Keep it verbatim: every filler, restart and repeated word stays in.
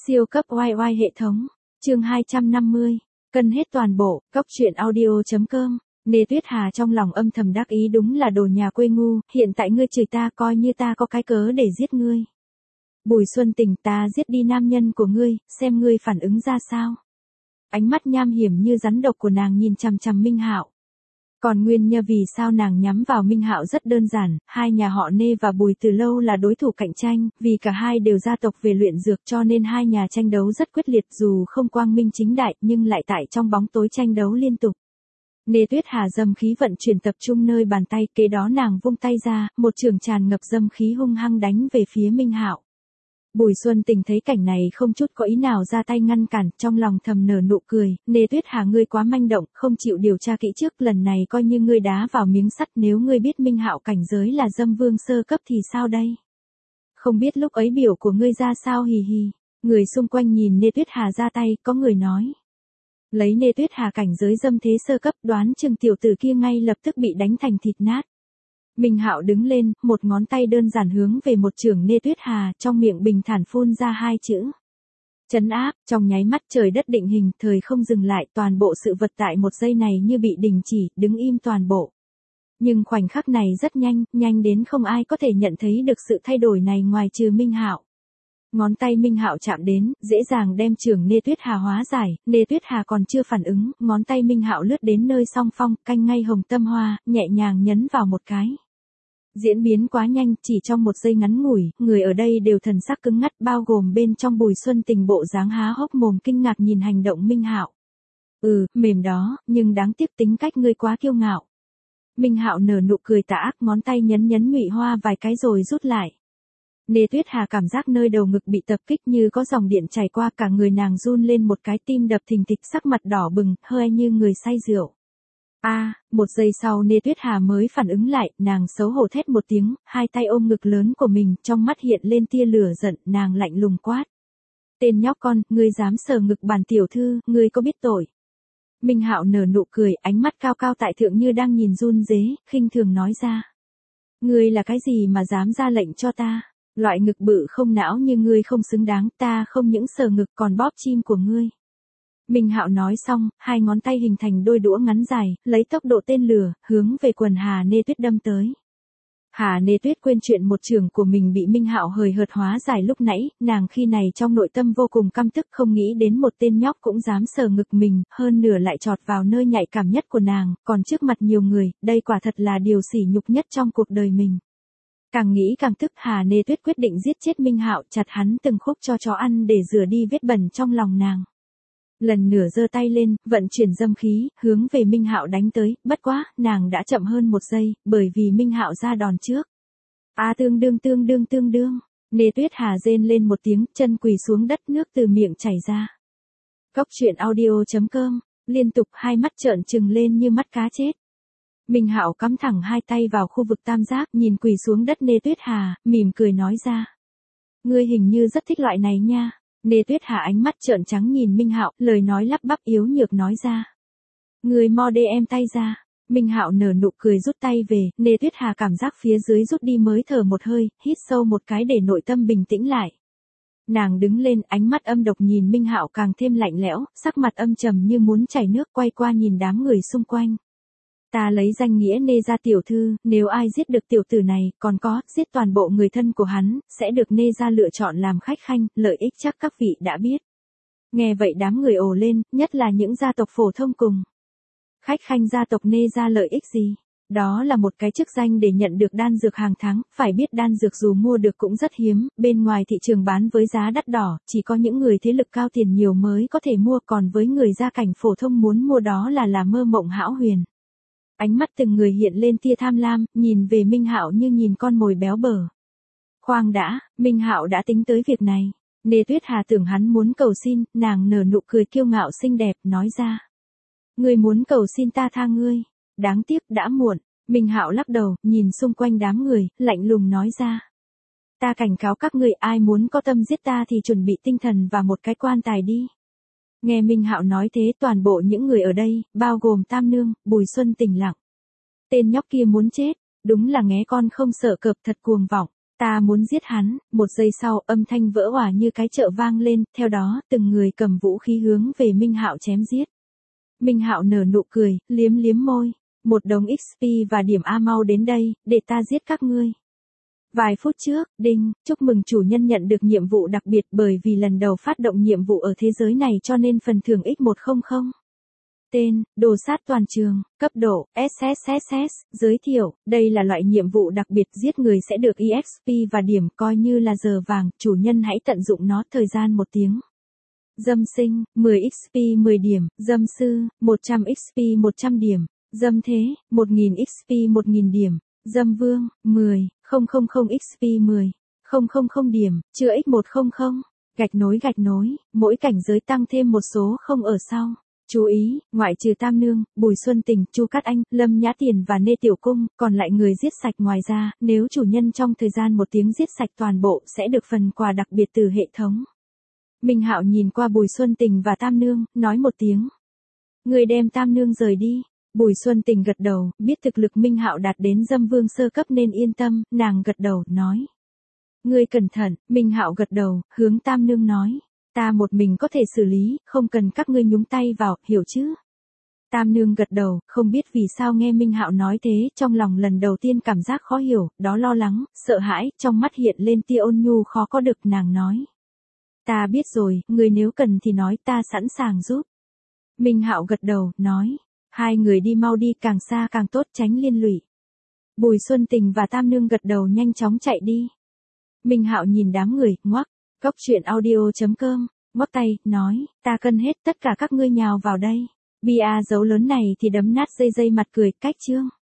Siêu cấp oai oai hệ thống. Chương hai trăm năm mươi. Cân hết toàn bộ. Cóc truyện audio chấm com. Nê Tuyết Hà trong lòng âm thầm đắc ý, đúng là đồ nhà quê ngu, hiện tại ngươi chửi ta coi như ta có cái cớ để giết ngươi. Bùi Xuân Tình, ta giết đi nam nhân của ngươi, xem ngươi phản ứng ra sao. Ánh mắt nham hiểm như rắn độc của nàng nhìn chằm chằm Minh Hạo. Còn nguyên nhân vì sao nàng nhắm vào Minh Hạo rất đơn giản, hai nhà họ Nê và Bùi từ lâu là đối thủ cạnh tranh, vì cả hai đều gia tộc về luyện dược cho nên hai nhà tranh đấu rất quyết liệt, dù không quang minh chính đại nhưng lại tại trong bóng tối tranh đấu liên tục. Nê Tuyết Hà dâm khí vận chuyển tập trung nơi bàn tay, kế đó nàng vung tay ra, một trường tràn ngập dâm khí hung hăng đánh về phía Minh Hạo. Bùi Xuân Tình thấy cảnh này không chút có ý nào ra tay ngăn cản, trong lòng thầm nở nụ cười, Nê Tuyết Hà ngươi quá manh động, không chịu điều tra kỹ trước, lần này coi như ngươi đá vào miếng sắt, nếu ngươi biết Minh Hạo cảnh giới là dâm vương sơ cấp thì sao đây? Không biết lúc ấy biểu của ngươi ra sao, hì hì. Người xung quanh nhìn Nê Tuyết Hà ra tay, có người nói. Lấy Nê Tuyết Hà cảnh giới dâm thế sơ cấp, đoán chừng tiểu tử kia ngay lập tức bị đánh thành thịt nát. Minh Hạo đứng lên, một ngón tay đơn giản hướng về một chưởng Nê Tuyết Hà, trong miệng bình thản phun ra hai chữ. Trấn áp, trong nháy mắt trời đất định hình, thời không dừng lại, toàn bộ sự vật tại một giây này như bị đình chỉ, đứng im toàn bộ. Nhưng khoảnh khắc này rất nhanh, nhanh đến không ai có thể nhận thấy được sự thay đổi này ngoài trừ Minh Hạo. Ngón tay Minh Hạo chạm đến, dễ dàng đem chưởng Nê Tuyết Hà hóa giải, Nê Tuyết Hà còn chưa phản ứng, ngón tay Minh Hạo lướt đến nơi song phong, canh ngay hồng tâm hoa, nhẹ nhàng nhấn vào một cái. Diễn biến quá nhanh, chỉ trong một giây ngắn ngủi, người ở đây đều thần sắc cứng ngắt, bao gồm bên trong Bùi Xuân Tình bộ dáng há hốc mồm kinh ngạc nhìn hành động Minh Hạo. Ừ, mềm đó, nhưng đáng tiếc tính cách ngươi quá kiêu ngạo. Minh Hạo nở nụ cười tà ác, ngón tay nhấn nhấn nhụy hoa vài cái rồi rút lại. Nê Tuyết Hà cảm giác nơi đầu ngực bị tập kích như có dòng điện chảy qua, cả người nàng run lên một cái, tim đập thình thịch, sắc mặt đỏ bừng, hơi như người say rượu. A, à, một giây sau Nê Tuyết Hà mới phản ứng lại, nàng xấu hổ thét một tiếng, hai tay ôm ngực lớn của mình, trong mắt hiện lên tia lửa giận, nàng lạnh lùng quát. Tên nhóc con, ngươi dám sờ ngực bản tiểu thư, ngươi có biết tội? Minh Hạo nở nụ cười, ánh mắt cao cao tại thượng như đang nhìn run rế, khinh thường nói ra. Ngươi là cái gì mà dám ra lệnh cho ta? Loại ngực bự không não như ngươi không xứng đáng, ta không những sờ ngực còn bóp chim của ngươi. Minh Hạo nói xong, hai ngón tay hình thành đôi đũa ngắn dài, lấy tốc độ tên lửa, hướng về quần Hà Nê Tuyết đâm tới. Hà Nê Tuyết quên chuyện một chưởng của mình bị Minh Hạo hời hợt hóa giải lúc nãy, nàng khi này trong nội tâm vô cùng căm tức, không nghĩ đến một tên nhóc cũng dám sờ ngực mình, hơn nửa lại chọt vào nơi nhạy cảm nhất của nàng, còn trước mặt nhiều người, đây quả thật là điều sỉ nhục nhất trong cuộc đời mình. Càng nghĩ càng tức, Hà Nê Tuyết quyết định giết chết Minh Hạo, chặt hắn từng khúc cho chó ăn để rửa đi vết bẩn trong lòng nàng. Lần nửa giơ tay lên, vận chuyển dâm khí, hướng về Minh Hạo đánh tới, bất quá, nàng đã chậm hơn một giây, bởi vì Minh Hạo ra đòn trước. A à, tương đương tương đương tương đương, Nê Tuyết Hà rên lên một tiếng, chân quỳ xuống đất, nước từ miệng chảy ra. Cóc truyện audio chấm com, liên tục hai mắt trợn trừng lên như mắt cá chết. Minh Hạo cắm thẳng hai tay vào khu vực tam giác, nhìn quỳ xuống đất Nê Tuyết Hà, mỉm cười nói ra. Ngươi hình như rất thích loại này nha. Nê Tuyết Hà ánh mắt trợn trắng nhìn Minh Hạo, lời nói lắp bắp yếu nhược nói ra. Ngươi mo đê em tay ra. Minh Hạo nở nụ cười rút tay về, Nê Tuyết Hà cảm giác phía dưới rút đi mới thở một hơi, hít sâu một cái để nội tâm bình tĩnh lại. Nàng đứng lên, ánh mắt âm độc nhìn Minh Hạo càng thêm lạnh lẽo, sắc mặt âm trầm như muốn chảy nước, quay qua nhìn đám người xung quanh. Ta lấy danh nghĩa Nê gia tiểu thư, nếu ai giết được tiểu tử này, còn có, giết toàn bộ người thân của hắn, sẽ được Nê gia lựa chọn làm khách khanh, lợi ích chắc các vị đã biết. Nghe vậy đám người ồ lên, nhất là những gia tộc phổ thông cùng. Khách khanh gia tộc Nê gia lợi ích gì? Đó là một cái chức danh để nhận được đan dược hàng tháng, phải biết đan dược dù mua được cũng rất hiếm, bên ngoài thị trường bán với giá đắt đỏ, chỉ có những người thế lực cao tiền nhiều mới có thể mua, còn với người gia cảnh phổ thông muốn mua đó là là mơ mộng hão huyền. Ánh mắt từng người hiện lên tia tham lam, nhìn về Minh Hạo như nhìn con mồi béo bở. Khoan đã, Minh Hạo đã tính tới việc này. Nê Tuyết Hà tưởng hắn muốn cầu xin, nàng nở nụ cười kiêu ngạo xinh đẹp, nói ra. Ngươi muốn cầu xin ta tha ngươi. Đáng tiếc, đã muộn. Minh Hạo lắc đầu, nhìn xung quanh đám người, lạnh lùng nói ra. Ta cảnh cáo các ngươi, ai muốn có tâm giết ta thì chuẩn bị tinh thần và một cái quan tài đi. Nghe Minh Hạo nói thế, toàn bộ những người ở đây, bao gồm Tam Nương, Bùi Xuân Tình lặng. Tên nhóc kia muốn chết, đúng là nghé con không sợ cọp, thật cuồng vọng. Ta muốn giết hắn, một giây sau, âm thanh vỡ òa như cái chợ vang lên, theo đó, từng người cầm vũ khí hướng về Minh Hạo chém giết. Minh Hạo nở nụ cười, liếm liếm môi, một đống ích pê và điểm A mau đến đây, để ta giết các ngươi. Vài phút trước, đinh, chúc mừng chủ nhân nhận được nhiệm vụ đặc biệt bởi vì lần đầu phát động nhiệm vụ ở thế giới này cho nên phần thưởng ích một trăm. Tên, đồ sát toàn trường, cấp độ, ét ét ét ét, giới thiệu, đây là loại nhiệm vụ đặc biệt giết người sẽ được e ích pê và điểm coi như là giờ vàng, chủ nhân hãy tận dụng nó thời gian một tiếng. Dâm sinh, mười ích pê mười điểm, dâm sư, một trăm ích pê một trăm điểm, dâm thế, một nghìn ích pê một nghìn điểm, dâm vương, mười, không không không ích pê mười, không không không điểm, chưa ích một trăm, gạch nối gạch nối, mỗi cảnh giới tăng thêm một số không ở sau. Chú ý, ngoại trừ Tam Nương, Bùi Xuân Tình, Chu Cát Anh, Lâm Nhã Tiền và Nê Tiểu Cung, còn lại người giết sạch ngoài ra, nếu chủ nhân trong thời gian một tiếng giết sạch toàn bộ sẽ được phần quà đặc biệt từ hệ thống. Minh Hạo nhìn qua Bùi Xuân Tình và Tam Nương, nói một tiếng. Người đem Tam Nương rời đi. Bùi Xuân Tình gật đầu, biết thực lực Minh Hạo đạt đến dâm vương sơ cấp nên yên tâm, nàng gật đầu, nói. Ngươi cẩn thận, Minh Hạo gật đầu, hướng Tam Nương nói. Ta một mình có thể xử lý, không cần các ngươi nhúng tay vào, hiểu chứ? Tam Nương gật đầu, không biết vì sao nghe Minh Hạo nói thế, trong lòng lần đầu tiên cảm giác khó hiểu, đó lo lắng, sợ hãi, trong mắt hiện lên tia ôn nhu khó có được, nàng nói. Ta biết rồi, người nếu cần thì nói ta sẵn sàng giúp. Minh Hạo gật đầu, nói. Hai người đi mau đi, càng xa càng tốt, tránh liên lụy. Bùi Xuân Tình và Tam Nương gật đầu nhanh chóng chạy đi. Minh Hạo nhìn đám người, ngoắc. Cốc truyện audio chấm com, ngoắc tay, nói, ta cân hết tất cả các ngươi nhào vào đây. Bia dấu lớn này thì đấm nát dây dây mặt cười, cách chương.